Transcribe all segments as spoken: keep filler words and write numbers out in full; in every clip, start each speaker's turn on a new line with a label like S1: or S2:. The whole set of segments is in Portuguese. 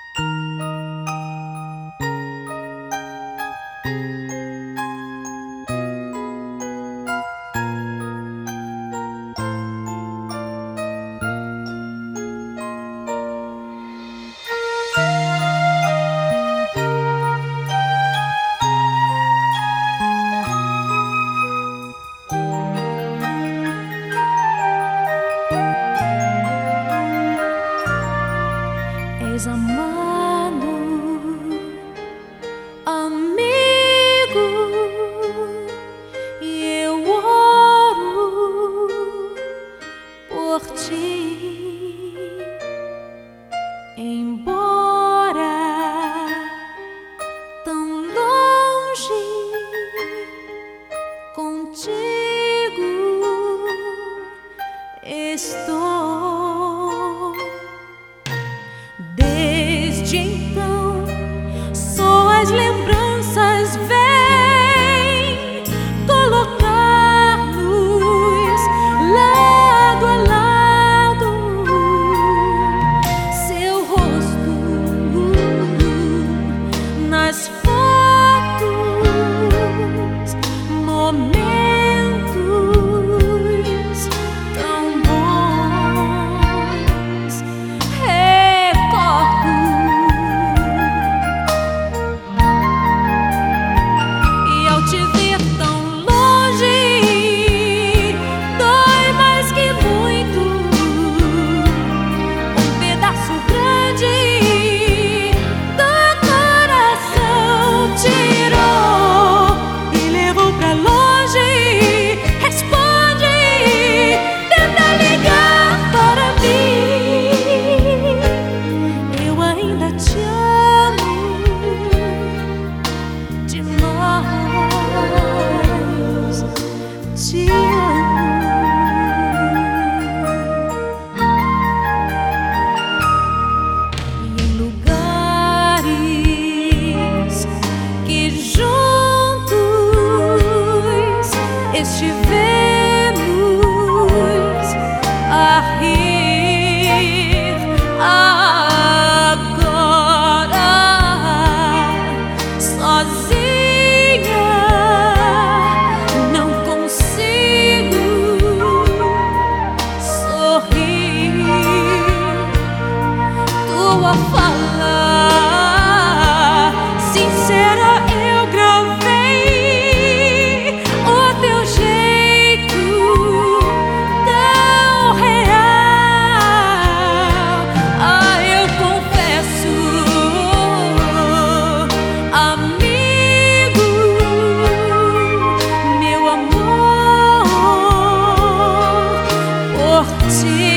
S1: És amado, amigo, e eu oro por ti, embora tão longe, contigo estou. Desde então, só as lembranças vêm colocar-nos lado a lado. Seu rosto nas fotos, momentos tão bons. Te amo. E em lugares que juntos estivemos a rir, agora sozinha tua fala sincera eu gravei, o teu jeito tão real. Ah, eu confesso, amigo, meu amor por ti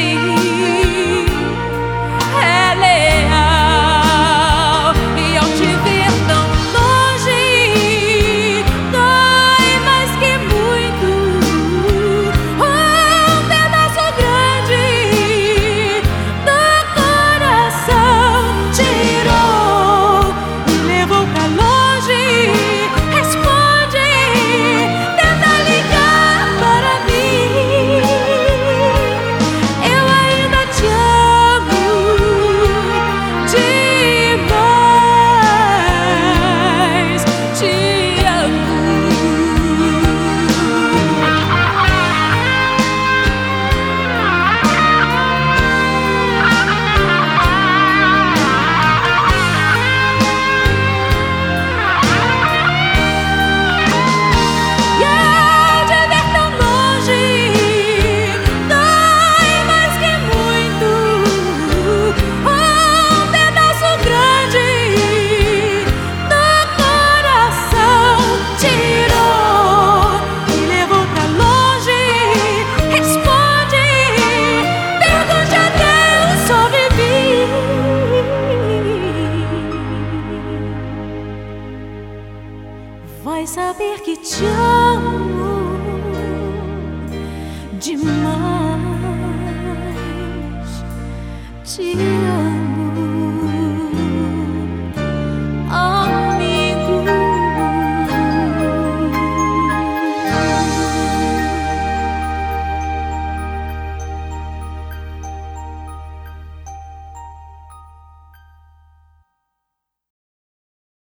S1: vai saber que te amo demais. Te